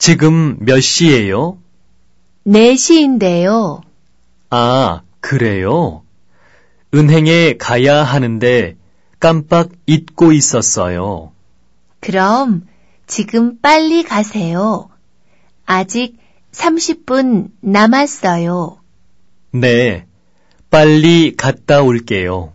지금 몇 시예요? 4시인데요. 아, 그래요? 은행에 가야 하는데 깜빡 잊고 있었어요. 그럼 지금 빨리 가세요. 아직 30분 남았어요. 네, 빨리 갔다 올게요.